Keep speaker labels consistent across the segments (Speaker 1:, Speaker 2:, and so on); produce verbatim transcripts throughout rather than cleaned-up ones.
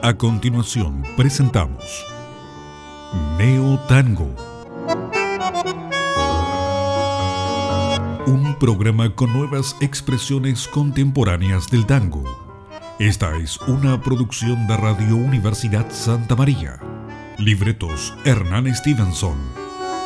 Speaker 1: A continuación presentamos Neo Tango, un programa con nuevas expresiones contemporáneas del tango. Esta es una producción de Radio Universidad Santa María. Libretos Hernán Stevenson.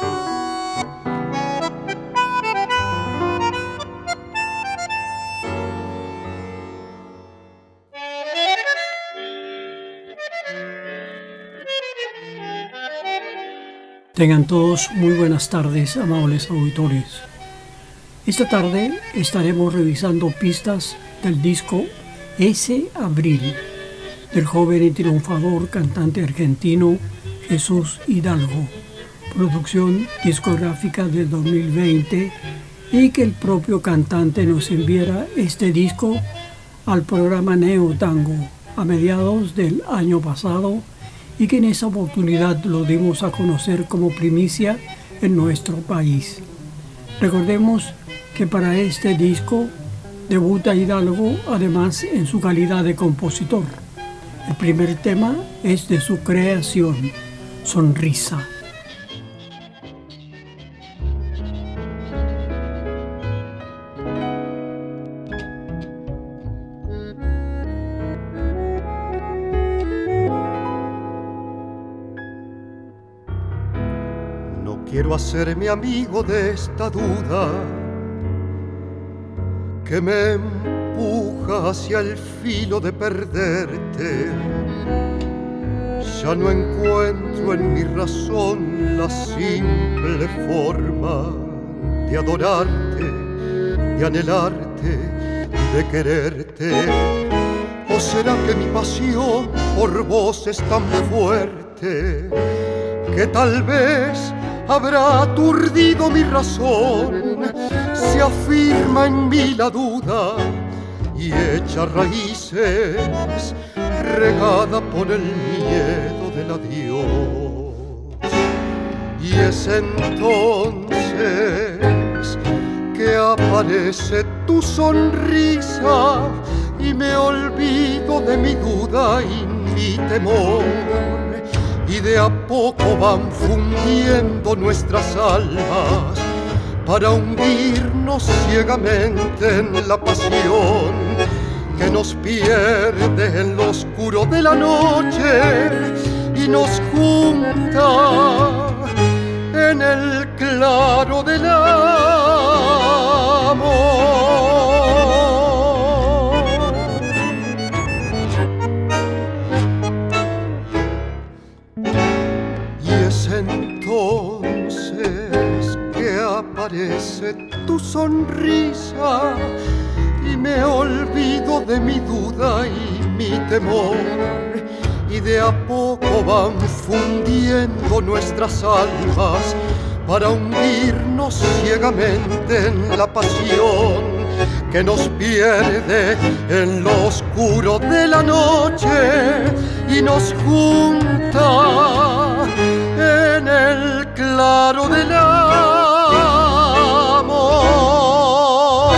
Speaker 2: Tengan todos muy buenas tardes, amables auditores. Esta tarde estaremos revisando pistas del disco Ese Abril, del joven y triunfador cantante argentino Jesús Hidalgo, producción discográfica del dos mil veinte, y que el propio cantante nos enviara este disco al programa Neo Tango a mediados del año pasado, y que en esa oportunidad lo dimos a conocer como primicia en nuestro país. Recordemos que para este disco debuta Hidalgo además en su calidad de compositor. El primer tema es de su creación, Sonrisa.
Speaker 3: Quiero hacerme amigo de esta duda que me empuja hacia el filo de perderte. Ya no encuentro en mi razón la simple forma de adorarte, de anhelarte y de quererte. ¿O será que mi pasión por vos es tan fuerte que tal vez habrá aturdido mi razón? Se afirma en mí la duda y echa raíces, regada por el miedo del adiós. Y es entonces que aparece tu sonrisa y me olvido de mi duda y mi temor. Y de a poco van fundiendo nuestras almas para hundirnos ciegamente en la pasión que nos pierde en lo oscuro de la noche y nos junta en el claro del amor. Entonces que aparece tu sonrisa y me olvido de mi duda y mi temor, y de a poco van fundiendo nuestras almas para hundirnos ciegamente en la pasión que nos pierde en lo oscuro de la noche y nos junta en el claro del amor.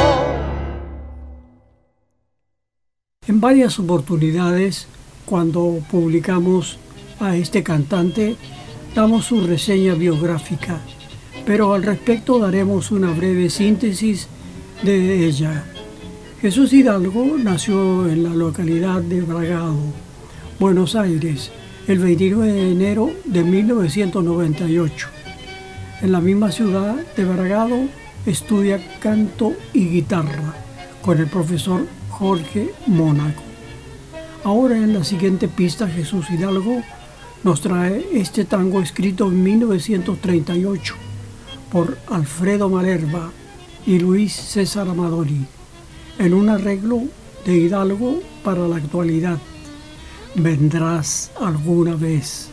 Speaker 2: En varias oportunidades, cuando publicamos a este cantante, damos su reseña biográfica, pero al respecto daremos una breve síntesis de ella. Jesús Hidalgo nació en la localidad de Bragado, Buenos Aires, el veintinueve de enero de mil novecientos noventa y ocho. En la misma ciudad de Bragado estudia canto y guitarra con el profesor Jorge Mónaco. Ahora en la siguiente pista Jesús Hidalgo nos trae este tango escrito en mil novecientos treinta y ocho por Alfredo Malerba y Luis César Amadori, en un arreglo de Hidalgo para la actualidad. Vendrás alguna vez.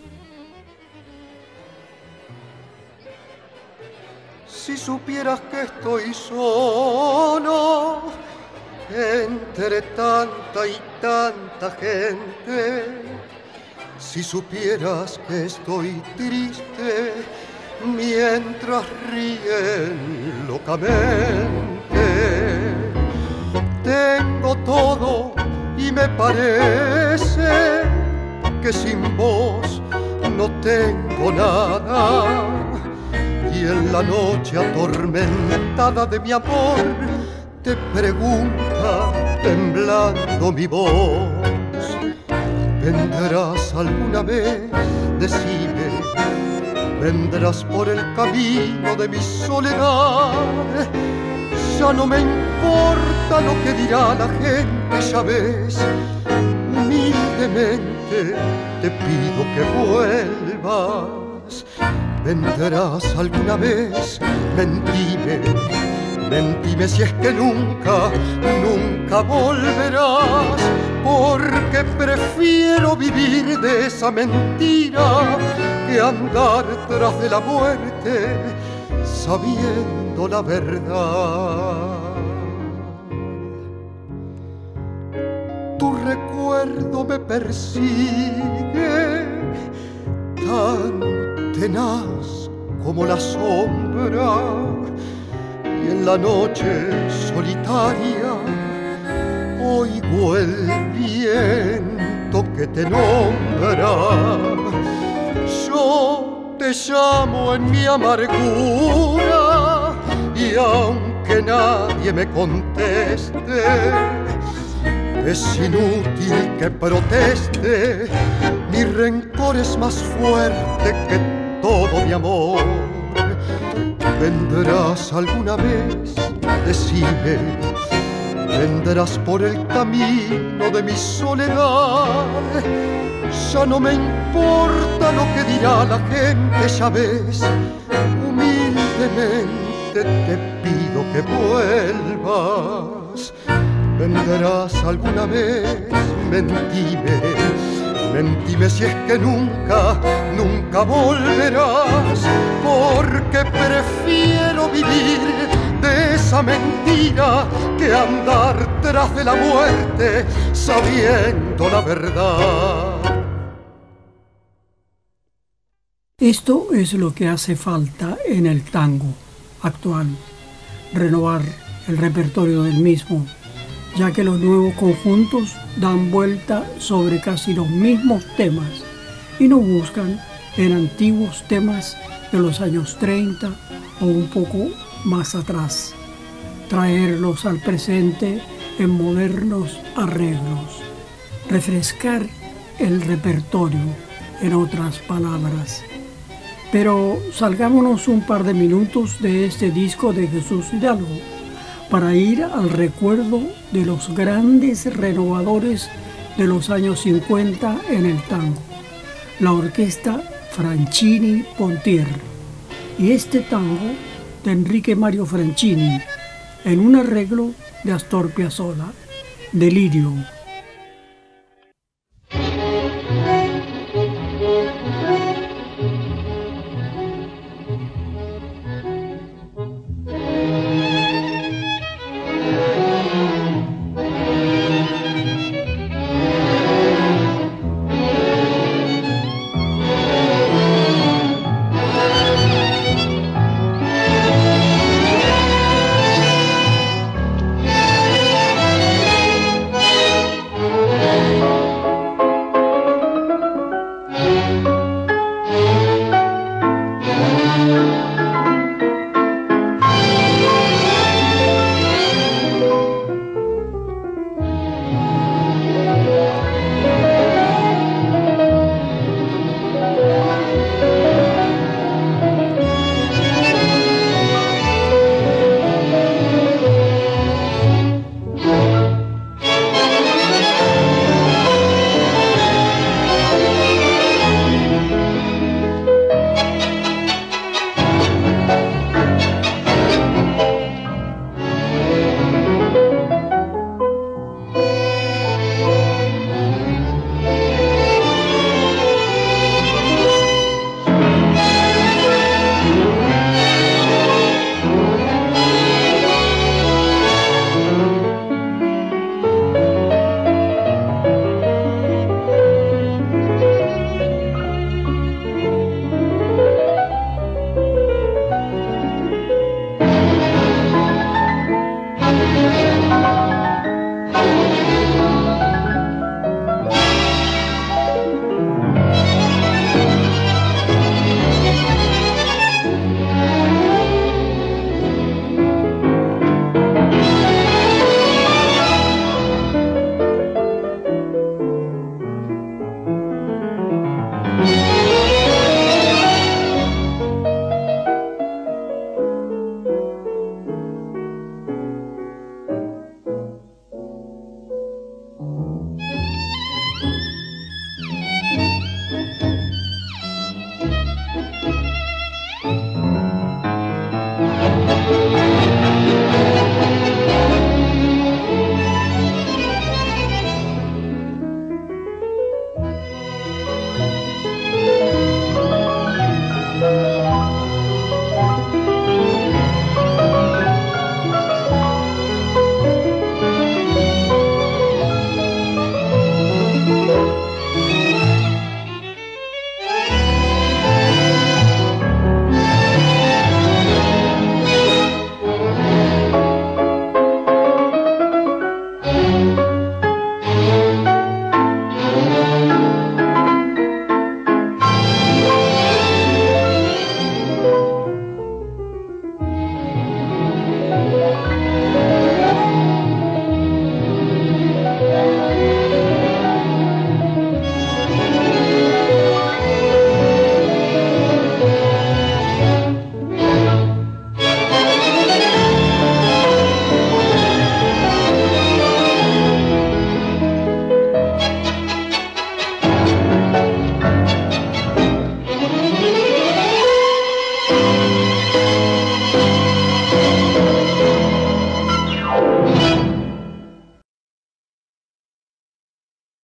Speaker 3: Si supieras que estoy solo entre tanta y tanta gente, si supieras que estoy triste mientras ríen locamente, tengo todo y me parece que sin vos no tengo nada. Y en la noche atormentada de mi amor te pregunta temblando mi voz: ¿vendrás alguna vez? Decime, ¿vendrás por el camino de mi soledad? Ya no me importa lo que dirá la gente, ya ves, humildemente te pido que vuelvas. ¿Vendrás alguna vez? Mentime, mentime si es que nunca, nunca volverás, porque prefiero vivir de esa mentira que andar tras de la muerte sabiendo la verdad. Tu recuerdo me persigue tan tenaz como la sombra, y en la noche solitaria oigo el viento que te nombra. Yo te llamo en mi amargura y aunque nadie me conteste, es inútil que proteste, mi rencor es más fuerte que todo mi amor. ¿Vendrás alguna vez? Decime, ¿vendrás por el camino de mi soledad? Ya no me importa lo que dirá la gente, ya ves, humildemente te pido que vuelvas. ¿Vendrás alguna vez? Mentime, mentime si es que nunca, nunca volverás, porque prefiero vivir de esa mentira que andar tras de la muerte sabiendo la verdad.
Speaker 2: Esto es lo que hace falta en el tango actual, renovar el repertorio del mismo, ya que los nuevos conjuntos dan vuelta sobre casi los mismos temas y no buscan en antiguos temas de los años treinta o un poco más atrás, traerlos al presente en modernos arreglos, refrescar el repertorio, en otras palabras. Pero salgámonos un par de minutos de este disco de Jesús Hidalgo para ir al recuerdo de los grandes renovadores de los años cincuenta en el tango, la orquesta Franchini Pontier, y este tango de Enrique Mario Franchini en un arreglo de Astor Piazzolla, Delirio.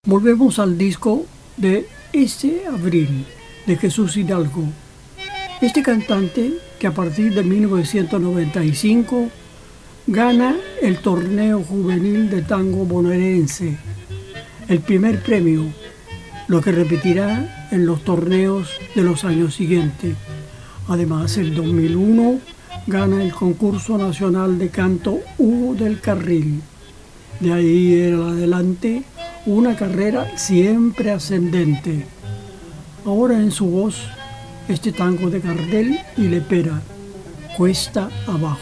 Speaker 2: Volvemos al disco de Ese Abril, de Jesús Hidalgo. Este cantante, que a partir de mil novecientos noventa y cinco gana el torneo juvenil de tango bonaerense, el primer premio, lo que repetirá en los torneos de los años siguientes. Además, en dos mil uno gana el concurso nacional de canto Hugo del Carril. De ahí en adelante, una carrera siempre ascendente. Ahora en su voz, este tango de Gardel y Lepera, Cuesta Abajo.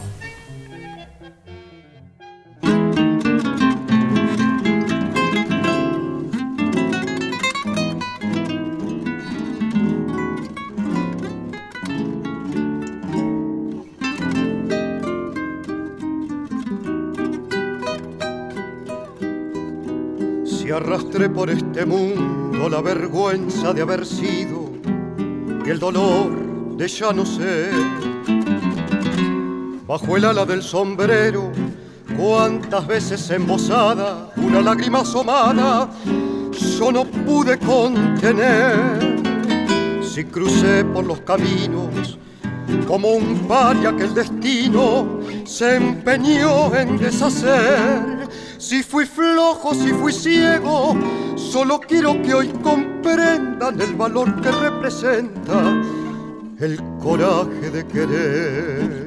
Speaker 3: Si arrastré por este mundo la vergüenza de haber sido y el dolor de ya no ser, bajo el ala del sombrero, cuántas veces embosada, una lágrima asomada, yo no pude contener. Si crucé por los caminos como un paria que el destino se empeñó en deshacer, si fui flojo, si fui ciego, solo quiero que hoy comprendan el valor que representa el coraje de querer.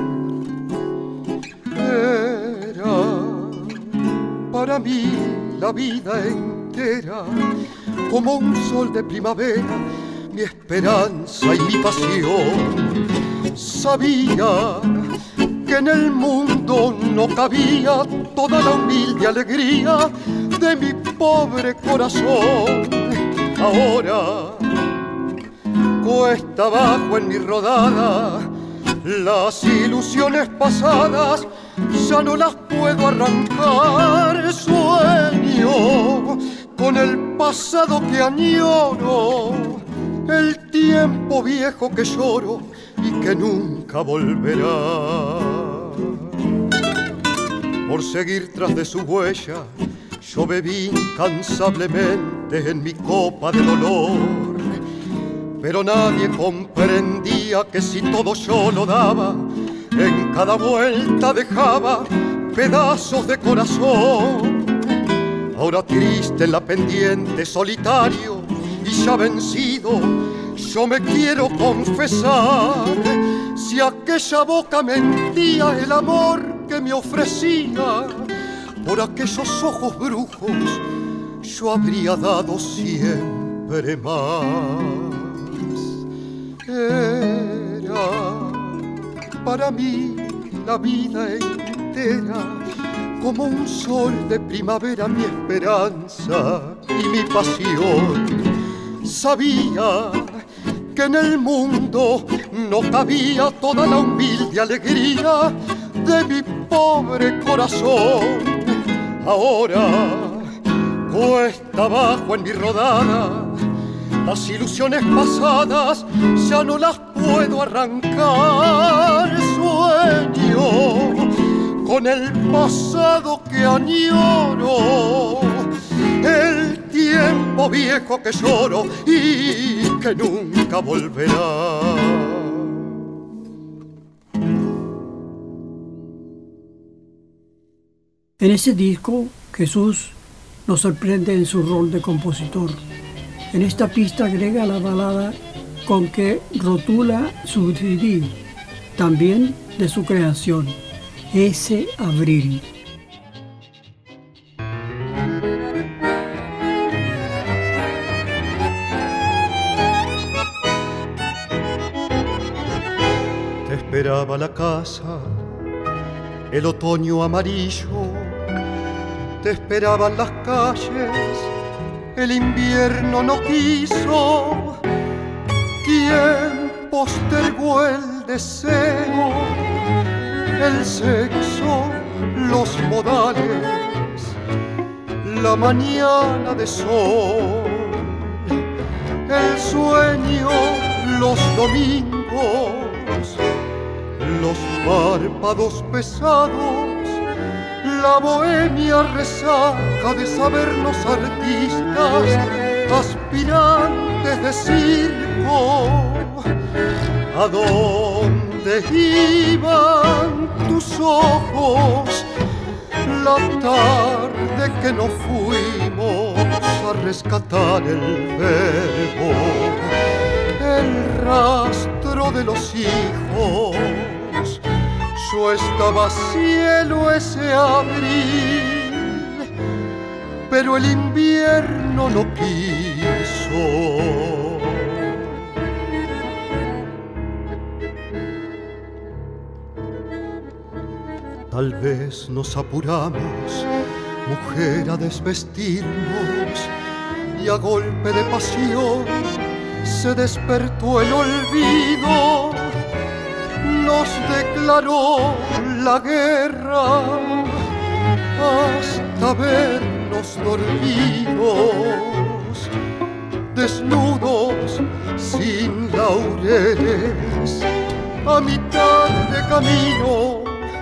Speaker 3: Era para mí la vida entera como un sol de primavera, mi esperanza y mi pasión. Sabía que en el mundo no cabía toda la humilde alegría de mi pobre corazón. Ahora, cuesta abajo en mi rodada, las ilusiones pasadas ya no las puedo arrancar. Sueño con el pasado que añoro, el tiempo viejo que lloro y que nunca volverá. Por seguir tras de su huella, yo bebí incansablemente en mi copa de dolor, pero nadie comprendía que si todo yo lo daba, en cada vuelta dejaba pedazos de corazón. Ahora triste en la pendiente, solitario y ya vencido, yo me quiero confesar. Si aquella boca mentía el amor que me ofrecía, por aquellos ojos brujos yo habría dado siempre más. Era para mí la vida entera como un sol de primavera, mi esperanza y mi pasión. Sabía que en el mundo no cabía toda la humilde alegría de mi pobre corazón. Ahora, cuesta abajo en mi rodada, las ilusiones pasadas ya no las puedo arrancar. Sueño con el pasado que añoro, el tiempo viejo que lloro y que nunca volverá.
Speaker 2: En ese disco, Jesús nos sorprende en su rol de compositor. En esta pista agrega la balada con que rotula su D V D, también de su creación, Ese Abril.
Speaker 3: Te esperaba la casa, el otoño amarillo, te esperaban las calles, el invierno no quiso. ¿Quién postergó el deseo, el sexo, los modales, la mañana de sol, el sueño, los domingos, los párpados pesados la bohemia resaca de sabernos artistas, aspirantes de circo. ¿A dónde iban tus ojos la tarde que no fuimos a rescatar el verbo, el rastro de los hijos? Yo estaba cielo ese abril, pero el invierno no quiso. Tal vez nos apuramos, mujer, a desvestirnos, y a golpe de pasión se despertó el olvido. Nos declaró la guerra hasta vernos dormidos, desnudos, sin laureles, a mitad de camino.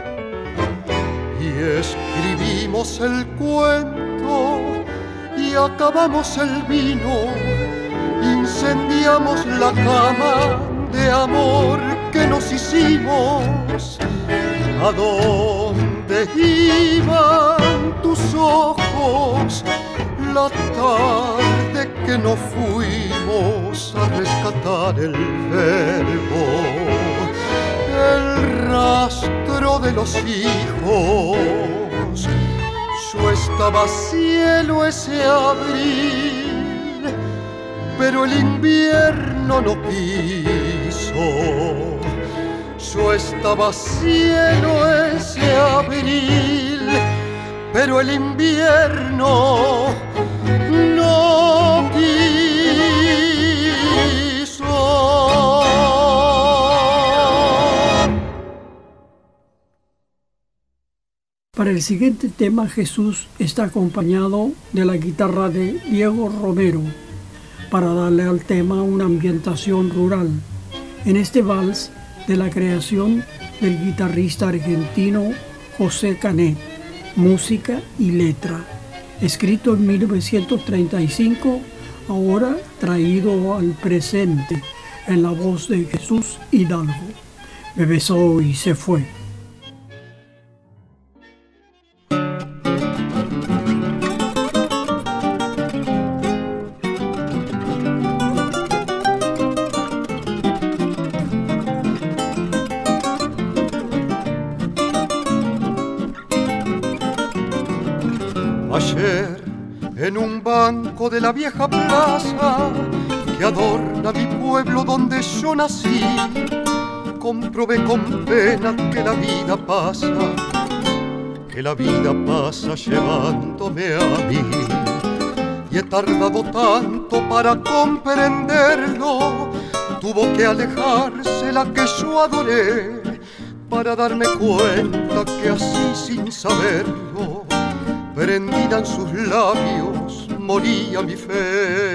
Speaker 3: Y escribimos el cuento y acabamos el vino, incendiamos la cama de amor que nos hicimos. ¿A dónde iban tus ojos la tarde que no fuimos a rescatar el verbo, el rastro de los hijos? Yo estaba cielo ese abril, pero el invierno no quiso. Yo estaba cielo ese abril, pero el invierno no quiso.
Speaker 2: Para el siguiente tema, Jesús está acompañado de la guitarra de Diego Romero, para darle al tema una ambientación rural. En este vals de la creación del guitarrista argentino José Canet, música y letra, escrito en mil novecientos treinta y cinco, ahora traído al presente en la voz de Jesús Hidalgo. Me besó y se fue.
Speaker 3: Ayer, en un banco de la vieja plaza que adorna mi pueblo donde yo nací, comprobé con pena que la vida pasa, que la vida pasa llevándome a mí. Y he tardado tanto para comprenderlo, tuvo que alejarse la que yo adoré, para darme cuenta que así sin saberlo, prendida en sus labios, moría mi fe.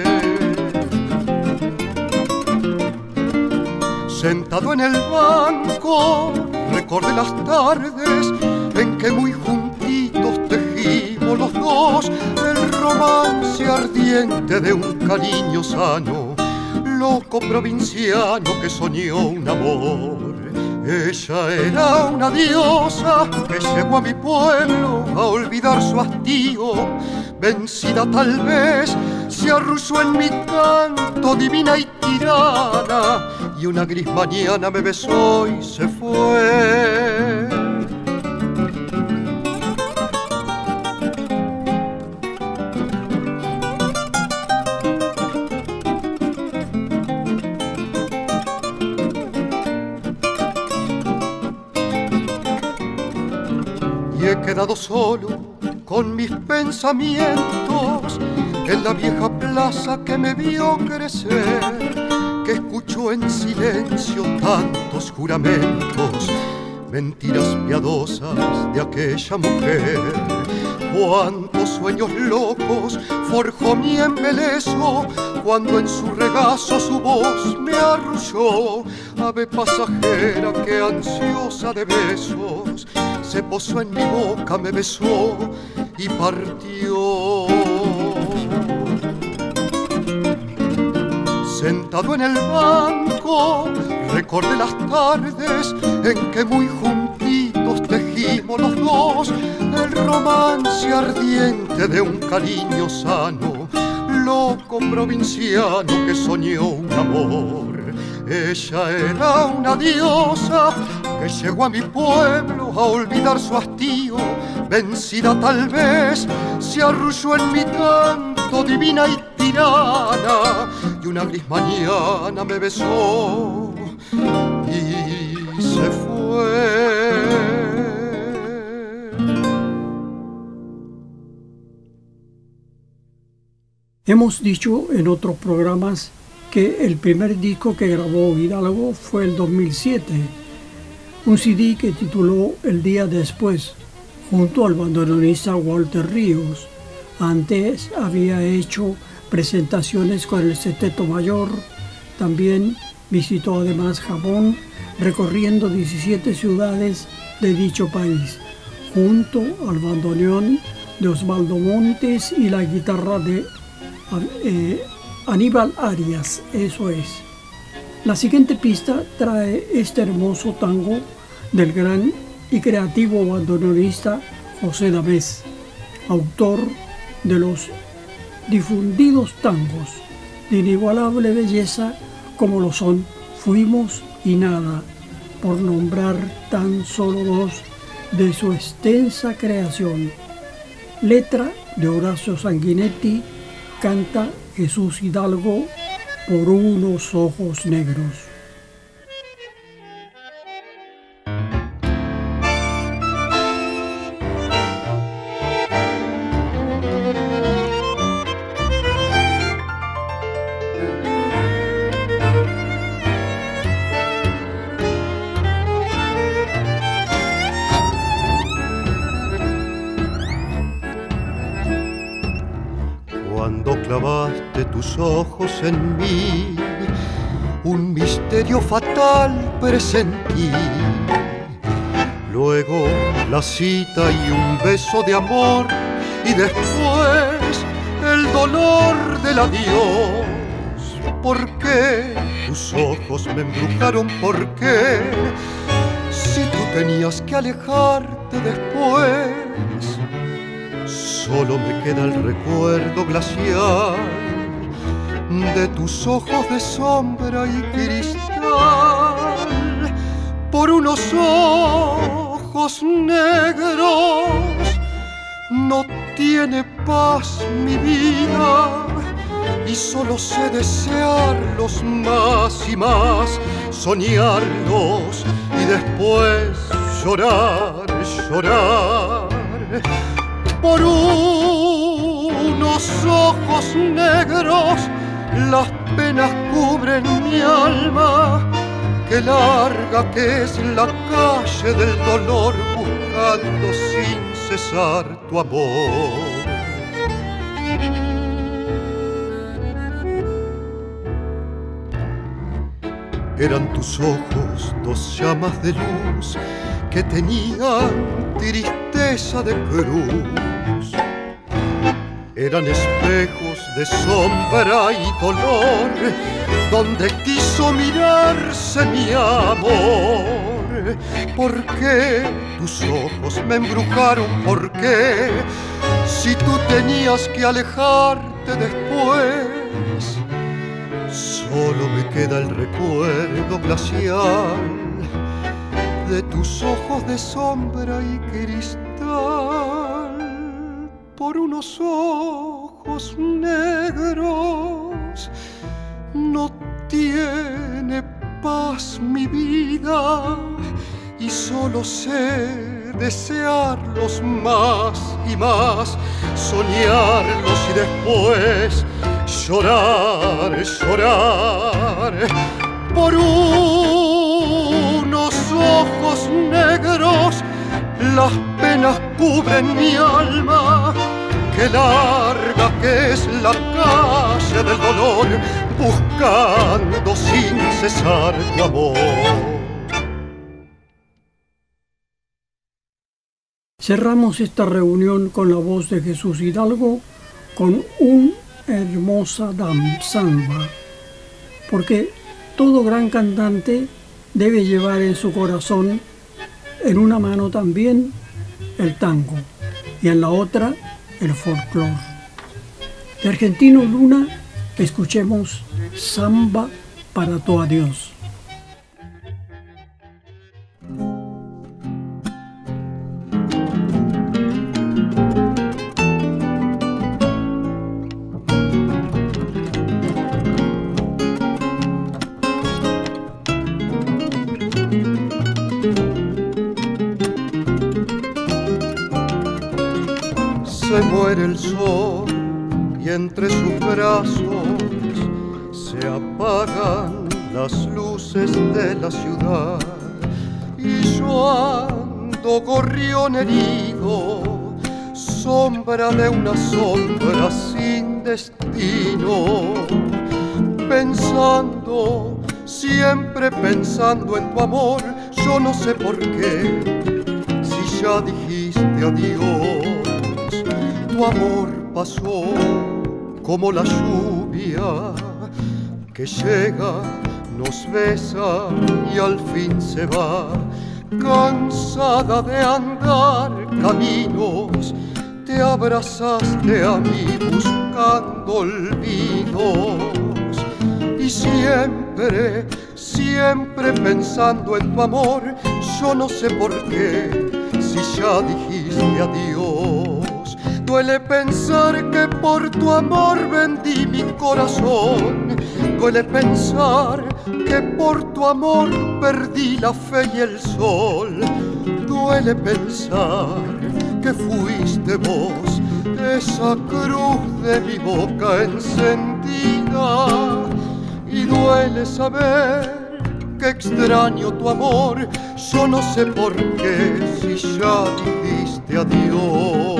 Speaker 3: Sentado en el banco, recordé las tardes en que muy juntitos tejimos los dos el romance ardiente de un cariño sano, loco provinciano que soñó un amor. Ella era una diosa que llegó a mi pueblo a olvidar su hastío. Vencida tal vez, se arrulló en mi canto divina y tirana, y una gris mañana me besó y se fue. He quedado solo con mis pensamientos en la vieja plaza que me vio crecer, que escuchó en silencio tantos juramentos, mentiras piadosas de aquella mujer. Cuántos sueños locos forjó mi embeleso cuando en su regazo su voz me arrulló. Ave pasajera que ansiosa de besos se posó en mi boca, me besó y partió. Sentado en el banco, recordé las tardes en que muy juntitos tejimos los dos el romance ardiente de un cariño sano, loco provinciano que soñó un amor. Ella era una diosa que llegó a mi pueblo a olvidar su hastío. Vencida tal vez, se arrulló en mi canto, divina y tirana, y una gris mañana me besó y se fue.
Speaker 2: Hemos dicho en otros programas que el primer disco que grabó Hidalgo fue el dos mil siete, un C D que tituló El día después, junto al bandoneonista Walter Ríos. Antes había hecho presentaciones con el Sexteto Mayor, también visitó además Japón, recorriendo diecisiete ciudades de dicho país, junto al bandoneón de Osvaldo Montes y la guitarra de eh, Aníbal Arias, eso es. La siguiente pista trae este hermoso tango del gran y creativo bandoneonista José Damés, autor de los difundidos tangos de inigualable belleza como lo son Fuimos y Nada, por nombrar tan solo dos de su extensa creación. Letra de Horacio Sanguinetti, canta Jesús Hidalgo, Por unos ojos negros.
Speaker 3: Cuando clavaste tus ojos en mí, un misterio fatal presentí. Luego la cita y un beso de amor, y después el dolor del adiós. ¿Por qué tus ojos me embrujaron? ¿Por qué? Si tú tenías que alejarte después. Solo me queda el recuerdo glacial de tus ojos de sombra y cristal. Por unos ojos negros no tiene paz mi vida, y solo sé desearlos más y más, soñarlos y después llorar, llorar. Por unos ojos negros las penas cubren mi alma. Qué larga que es la calle del dolor, buscando sin cesar tu amor. Eran tus ojos dos llamas de luz que tenían tristeza de cruz. Eran espejos de sombra y dolor, donde quiso mirarse mi amor. ¿Por qué tus ojos me embrujaron? ¿Por qué? Si tú tenías que alejarte después. Solo me queda el recuerdo glacial de tus ojos de sombra y cristal. Por unos ojos negros no tiene paz mi vida, y solo sé desearlos más y más, soñarlos y después llorar, llorar. Por unos ojos negros las penas cubren mi alma. Qué larga que es la calle del dolor, buscando sin cesar tu amor.
Speaker 2: Cerramos esta reunión con la voz de Jesús Hidalgo con una hermosa dam samba, porque todo gran cantante debe llevar en su corazón, en una mano también, el tango y en la otra el folclore. De Argentino Luna, escuchemos Samba para tu adiós.
Speaker 3: Se muere el sol y entre sus brazos se apagan las luces de la ciudad, y yo ando gorrión herido, sombra de una sombra sin destino, pensando, siempre pensando en tu amor. Yo no sé por qué, si ya dijiste adiós. Tu amor pasó como la lluvia que llega, nos besa y al fin se va. Cansada de andar caminos, te abrazaste a mí buscando olvidos. Y siempre, siempre pensando en tu amor, yo no sé por qué, si ya dijiste adiós. Duele pensar que por tu amor vendí mi corazón. Duele pensar que por tu amor perdí la fe y el sol. Duele pensar que fuiste vos esa cruz de mi boca encendida. Y duele saber que extraño tu amor. Yo no sé por qué, si ya dijiste adiós.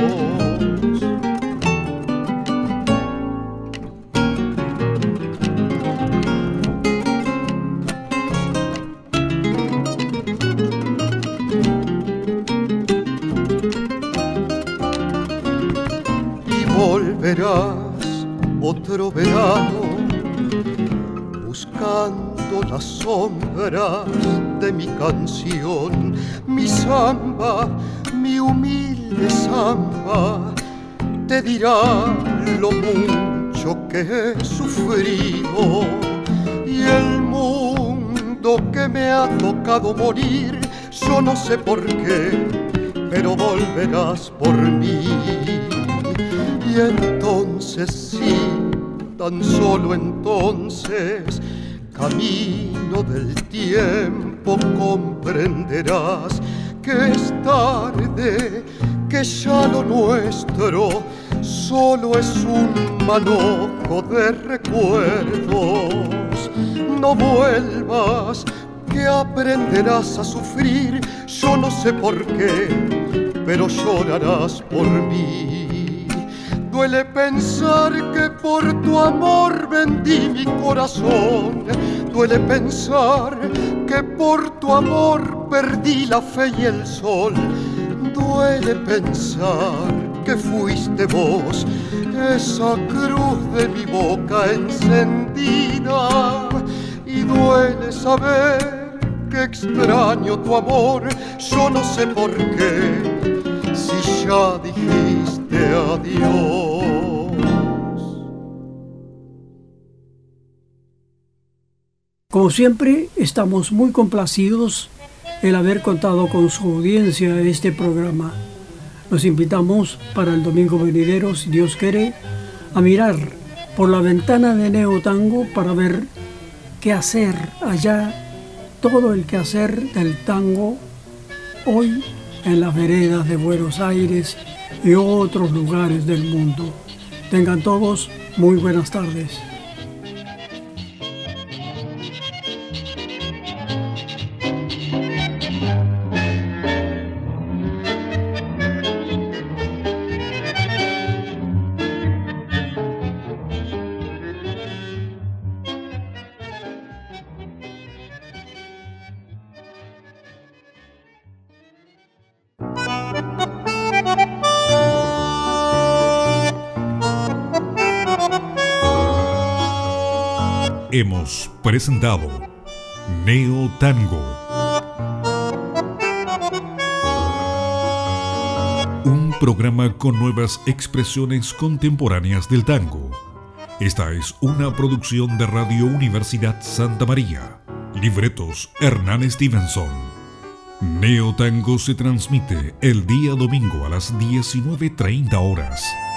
Speaker 3: Volverás otro verano buscando las sombras de mi canción, mi samba, mi humilde samba, te dirá lo mucho que he sufrido y el mundo que me ha tocado morir. Yo no sé por qué, pero volverás por mí. Y entonces sí, tan solo entonces, camino del tiempo, comprenderás que es tarde, que ya lo nuestro solo es un manojo de recuerdos. No vuelvas, que aprenderás a sufrir. Yo no sé por qué, pero llorarás por mí. Duele pensar que por tu amor vendí mi corazón. Duele pensar que por tu amor perdí la fe y el sol. Duele pensar que fuiste vos esa cruz de mi boca encendida. Y duele saber que extraño tu amor. Yo no sé por qué, si ya dijiste adiós.
Speaker 2: Como siempre, estamos muy complacidos el haber contado con su audiencia a este programa. Los invitamos para el domingo venidero, si Dios quiere, a mirar por la ventana de Neo Tango para ver qué hacer allá, todo el quehacer del tango hoy en las veredas de Buenos Aires y otros lugares del mundo. Tengan todos muy buenas tardes.
Speaker 1: hemos presentado Neo Tango. Un programa con nuevas expresiones contemporáneas del tango. Esta es una producción de Radio Universidad Santa María. Libretos Hernán Stevenson. Neo Tango se transmite el día domingo a las diecinueve treinta horas.